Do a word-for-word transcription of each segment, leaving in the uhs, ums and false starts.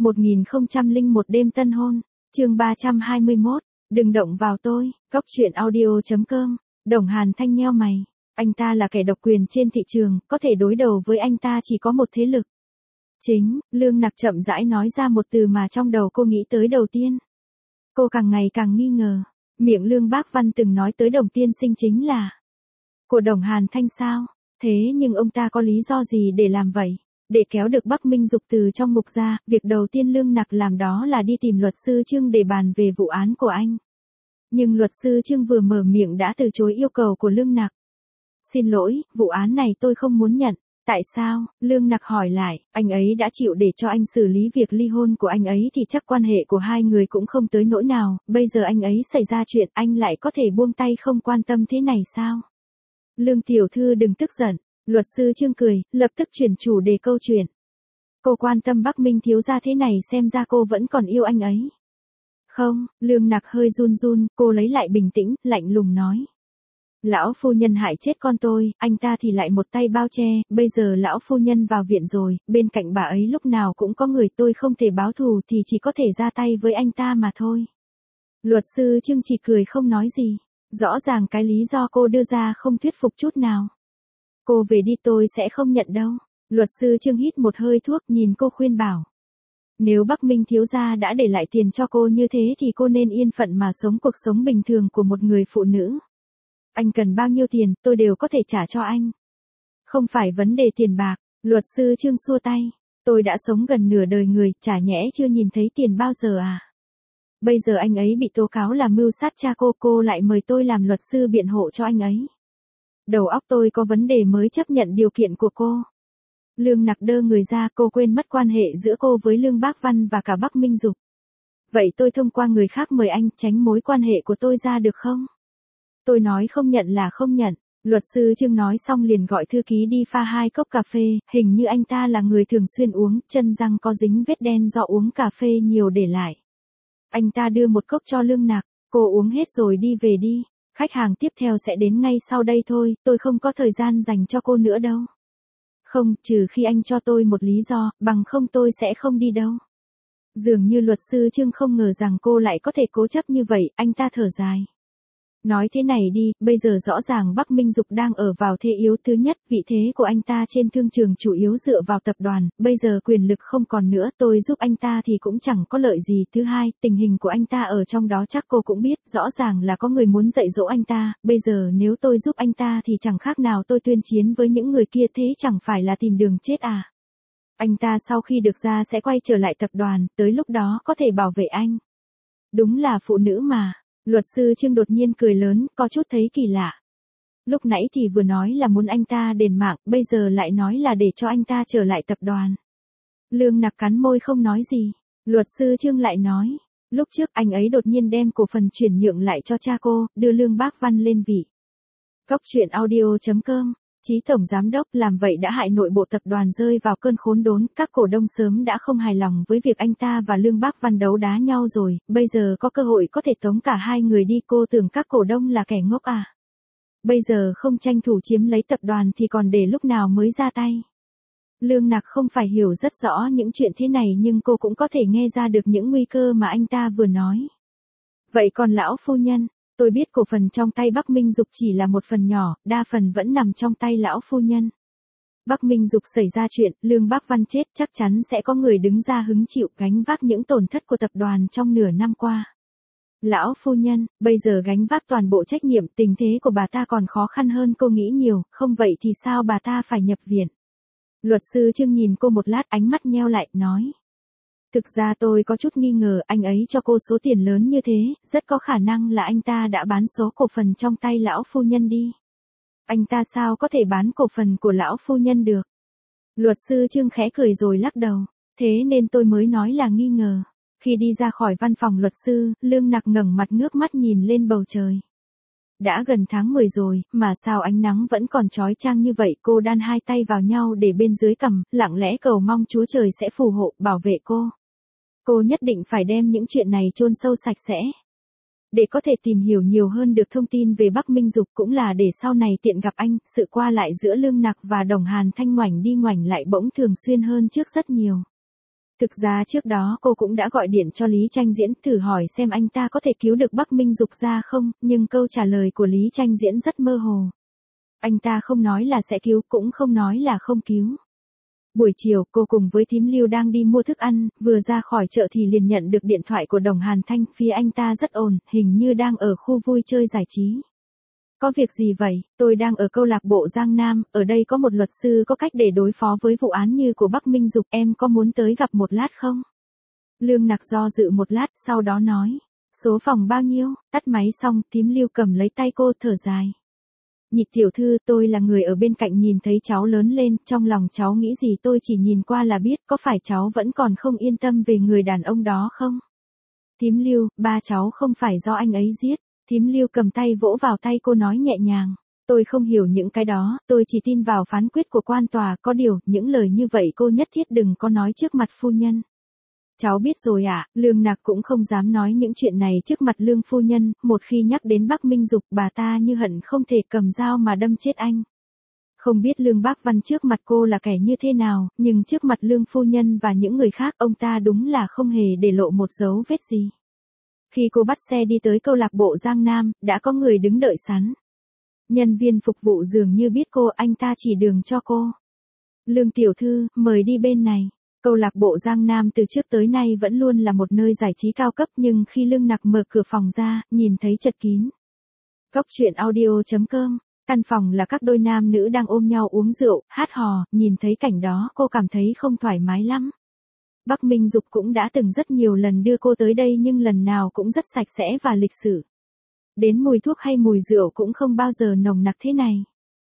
một nghìn không trăm lẻ một đêm tân hôn, chương ba trăm hai mươi mốt, đừng động vào tôi, Cóc truyện audio chấm com, Đồng Hàn Thanh nheo mày, anh ta là kẻ độc quyền trên thị trường, có thể đối đầu với anh ta chỉ có một thế lực. Chính, Lương Nặc chậm rãi nói ra một từ mà trong đầu cô nghĩ tới đầu tiên. Cô càng ngày càng nghi ngờ, miệng Lương Bác Văn từng nói tới Đồng tiên sinh chính là của Đồng Hàn Thanh sao, thế nhưng ông ta có lý do gì để làm vậy? Để kéo được Bắc Minh Dục từ trong ngục ra, việc đầu tiên Lương Nặc làm đó là đi tìm luật sư Trương để bàn về vụ án của anh. Nhưng luật sư Trương vừa mở miệng đã từ chối yêu cầu của Lương Nặc. Xin lỗi, vụ án này tôi không muốn nhận. Tại sao? Lương Nặc hỏi lại, anh ấy đã chịu để cho anh xử lý việc ly hôn của anh ấy thì chắc quan hệ của hai người cũng không tới nỗi nào, bây giờ anh ấy xảy ra chuyện anh lại có thể buông tay không quan tâm thế này sao? Lương tiểu thư đừng tức giận, luật sư Trương cười, lập tức chuyển chủ đề câu chuyện. Cô quan tâm Bắc Minh thiếu gia thế này xem ra cô vẫn còn yêu anh ấy. Không, Lương Nặc hơi run run, cô lấy lại bình tĩnh, lạnh lùng nói. Lão phu nhân hại chết con tôi, anh ta thì lại một tay bao che, bây giờ lão phu nhân vào viện rồi, bên cạnh bà ấy lúc nào cũng có người, tôi không thể báo thù thì chỉ có thể ra tay với anh ta mà thôi. Luật sư Trương chỉ cười không nói gì, rõ ràng cái lý do cô đưa ra không thuyết phục chút nào. Cô về đi tôi sẽ không nhận đâu. Luật sư Trương hít một hơi thuốc nhìn cô khuyên bảo. Nếu Bắc Minh thiếu gia đã để lại tiền cho cô như thế thì cô nên yên phận mà sống cuộc sống bình thường của một người phụ nữ. Anh cần bao nhiêu tiền, tôi đều có thể trả cho anh. Không phải vấn đề tiền bạc, luật sư Trương xua tay. Tôi đã sống gần nửa đời người, chả nhẽ chưa nhìn thấy tiền bao giờ à? Bây giờ anh ấy bị tố cáo là mưu sát cha cô, cô lại mời tôi làm luật sư biện hộ cho anh ấy. Đầu óc tôi có vấn đề mới chấp nhận điều kiện của cô. Lương Nặc đơ người ra, cô quên mất quan hệ giữa cô với Lương Bác Văn và cả Bắc Minh Dục. Vậy tôi thông qua người khác mời anh tránh mối quan hệ của tôi ra được không? Tôi nói không nhận là không nhận. Luật sư Trương nói xong liền gọi thư ký đi pha hai cốc cà phê, hình như anh ta là người thường xuyên uống, chân răng có dính vết đen do uống cà phê nhiều để lại. Anh ta đưa một cốc cho Lương Nặc, cô uống hết rồi đi về đi, khách hàng tiếp theo sẽ đến ngay sau đây thôi, tôi không có thời gian dành cho cô nữa đâu. Không, trừ khi anh cho tôi một lý do, bằng không tôi sẽ không đi đâu. Dường như luật sư Trương không ngờ rằng cô lại có thể cố chấp như vậy, anh ta thở dài. Nói thế này đi, bây giờ rõ ràng Bắc Minh Dục đang ở vào thế yếu. Thứ nhất, vị thế của anh ta trên thương trường chủ yếu dựa vào tập đoàn, bây giờ quyền lực không còn nữa, tôi giúp anh ta thì cũng chẳng có lợi gì. Thứ hai, tình hình của anh ta ở trong đó chắc cô cũng biết, rõ ràng là có người muốn dạy dỗ anh ta, bây giờ nếu tôi giúp anh ta thì chẳng khác nào tôi tuyên chiến với những người kia, thế chẳng phải là tìm đường chết à? Anh ta sau khi được ra sẽ quay trở lại tập đoàn, tới lúc đó có thể bảo vệ anh. Đúng là phụ nữ mà. Luật sư Trương đột nhiên cười lớn, có chút thấy kỳ lạ. Lúc nãy thì vừa nói là muốn anh ta đền mạng, bây giờ lại nói là để cho anh ta trở lại tập đoàn. Lương Nặc cắn môi không nói gì. Luật sư Trương lại nói, lúc trước anh ấy đột nhiên đem cổ phần chuyển nhượng lại cho cha cô, đưa Lương Bác Văn lên vị. Cóc truyện audio chấm com, Chí tổng giám đốc làm vậy đã hại nội bộ tập đoàn rơi vào cơn khốn đốn, các cổ đông sớm đã không hài lòng với việc anh ta và Lương Bác Văn đấu đá nhau rồi, bây giờ có cơ hội có thể tống cả hai người đi, cô tưởng các cổ đông là kẻ ngốc à? Bây giờ không tranh thủ chiếm lấy tập đoàn thì còn để lúc nào mới ra tay? Lương Nặc không phải hiểu rất rõ những chuyện thế này nhưng cô cũng có thể nghe ra được những nguy cơ mà anh ta vừa nói. Vậy còn lão phu nhân? Tôi biết cổ phần trong tay Bắc Minh Dục chỉ là một phần nhỏ, đa phần vẫn nằm trong tay lão phu nhân. Bắc Minh Dục xảy ra chuyện, Lương Bác Văn chết, chắc chắn sẽ có người đứng ra hứng chịu gánh vác những tổn thất của tập đoàn trong nửa năm qua. Lão phu nhân, bây giờ gánh vác toàn bộ trách nhiệm, tình thế của bà ta còn khó khăn hơn cô nghĩ nhiều, không vậy thì sao bà ta phải nhập viện. Luật sư Trương nhìn cô một lát, ánh mắt nheo lại, nói. Thực ra tôi có chút nghi ngờ anh ấy cho cô số tiền lớn như thế, rất có khả năng là anh ta đã bán số cổ phần trong tay lão phu nhân đi. Anh ta sao có thể bán cổ phần của lão phu nhân được? Luật sư Trương khẽ cười rồi lắc đầu, thế nên tôi mới nói là nghi ngờ. Khi đi ra khỏi văn phòng luật sư, Lương Nặc ngẩng mặt ngước mắt nhìn lên bầu trời. Đã gần tháng mười rồi, mà sao ánh nắng vẫn còn chói chang như vậy, cô đan hai tay vào nhau để bên dưới cằm, lặng lẽ cầu mong Chúa Trời sẽ phù hộ, bảo vệ cô. Cô nhất định phải đem những chuyện này chôn sâu sạch sẽ. Để có thể tìm hiểu nhiều hơn được thông tin về Bắc Minh Dục cũng là để sau này tiện gặp anh, sự qua lại giữa Lương Nặc và Đồng Hàn Thanh ngoảnh đi ngoảnh lại bỗng thường xuyên hơn trước rất nhiều. Thực ra trước đó cô cũng đã gọi điện cho Lý Tranh Diễn thử hỏi xem anh ta có thể cứu được Bắc Minh Dục ra không, nhưng câu trả lời của Lý Tranh Diễn rất mơ hồ. Anh ta không nói là sẽ cứu, cũng không nói là không cứu. Buổi chiều, cô cùng với thím Lưu đang đi mua thức ăn, vừa ra khỏi chợ thì liền nhận được điện thoại của Đồng Hàn Thanh, phía anh ta rất ồn, hình như đang ở khu vui chơi giải trí. Có việc gì vậy? Tôi đang ở câu lạc bộ Giang Nam, ở đây có một luật sư có cách để đối phó với vụ án như của Bắc Minh Dục, em có muốn tới gặp một lát không? Lương Nặc do dự một lát, sau đó nói. Số phòng bao nhiêu? Tắt máy xong, thím Lưu cầm lấy tay cô thở dài. Nhị tiểu thư, tôi là người ở bên cạnh nhìn thấy cháu lớn lên, trong lòng cháu nghĩ gì tôi chỉ nhìn qua là biết, có phải cháu vẫn còn không yên tâm về người đàn ông đó không? Thím Lưu, ba cháu không phải do anh ấy giết. Thím Lưu cầm tay vỗ vào tay cô nói nhẹ nhàng. Tôi không hiểu những cái đó, tôi chỉ tin vào phán quyết của quan tòa, có điều, những lời như vậy cô nhất thiết đừng có nói trước mặt phu nhân. Cháu biết rồi ạ, à, Lương Nặc cũng không dám nói những chuyện này trước mặt Lương phu nhân, một khi nhắc đến Bắc Minh Dục bà ta như hận không thể cầm dao mà đâm chết anh. Không biết Lương Bác Văn trước mặt cô là kẻ như thế nào, nhưng trước mặt Lương phu nhân và những người khác ông ta đúng là không hề để lộ một dấu vết gì. Khi cô bắt xe đi tới câu lạc bộ Giang Nam, đã có người đứng đợi sẵn. Nhân viên phục vụ dường như biết cô, anh ta chỉ đường cho cô. Lương tiểu thư, mời đi bên này. Câu lạc bộ Giang Nam từ trước tới nay vẫn luôn là một nơi giải trí cao cấp, nhưng khi Lương Nặc mở cửa phòng ra, nhìn thấy chật kín. Cốc truyện audio chấm com. Căn phòng là các đôi nam nữ đang ôm nhau uống rượu, hát hò, nhìn thấy cảnh đó cô cảm thấy không thoải mái lắm. Bắc Minh Dục cũng đã từng rất nhiều lần đưa cô tới đây nhưng lần nào cũng rất sạch sẽ và lịch sự. Đến mùi thuốc hay mùi rượu cũng không bao giờ nồng nặc thế này.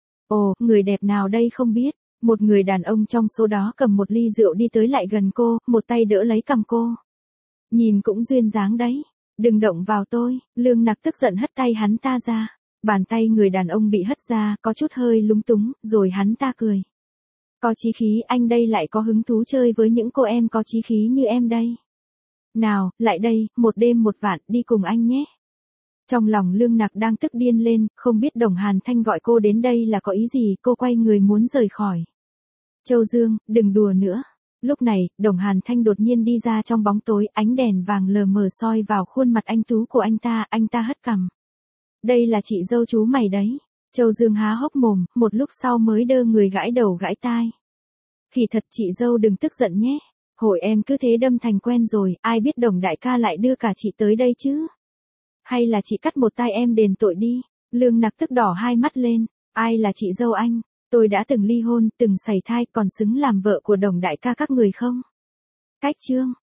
Ồ, người đẹp nào đây không biết. Một người đàn ông trong số đó cầm một ly rượu đi tới lại gần cô, một tay đỡ lấy cằm cô. Nhìn cũng duyên dáng đấy. Đừng động vào tôi. Lương Nặc tức giận hất tay hắn ta ra. Bàn tay người đàn ông bị hất ra, có chút hơi lúng túng, rồi hắn ta cười. Có chí khí, anh đây lại có hứng thú chơi với những cô em có chí khí như em đây. Nào, lại đây, một đêm một vạn, đi cùng anh nhé. Trong lòng Lương Nặc đang tức điên lên, không biết Đồng Hàn Thanh gọi cô đến đây là có ý gì, cô quay người muốn rời khỏi. Châu Dương, đừng đùa nữa. Lúc này, Đồng Hàn Thanh đột nhiên đi ra trong bóng tối, ánh đèn vàng lờ mờ soi vào khuôn mặt anh tú của anh ta, anh ta hất cằm. Đây là chị dâu chú mày đấy. Châu Dương há hốc mồm, một lúc sau mới đơ người gãi đầu gãi tai. Thì thật chị dâu đừng tức giận nhé. Hội em cứ thế đâm thành quen rồi, ai biết Đồng đại ca lại đưa cả chị tới đây chứ. Hay là chị cắt một tay em đền tội đi. Lương Nặc tức đỏ hai mắt lên. Ai là chị dâu anh? Tôi đã từng ly hôn, từng sảy thai, còn xứng làm vợ của Đồng đại ca các người không? Cách chương.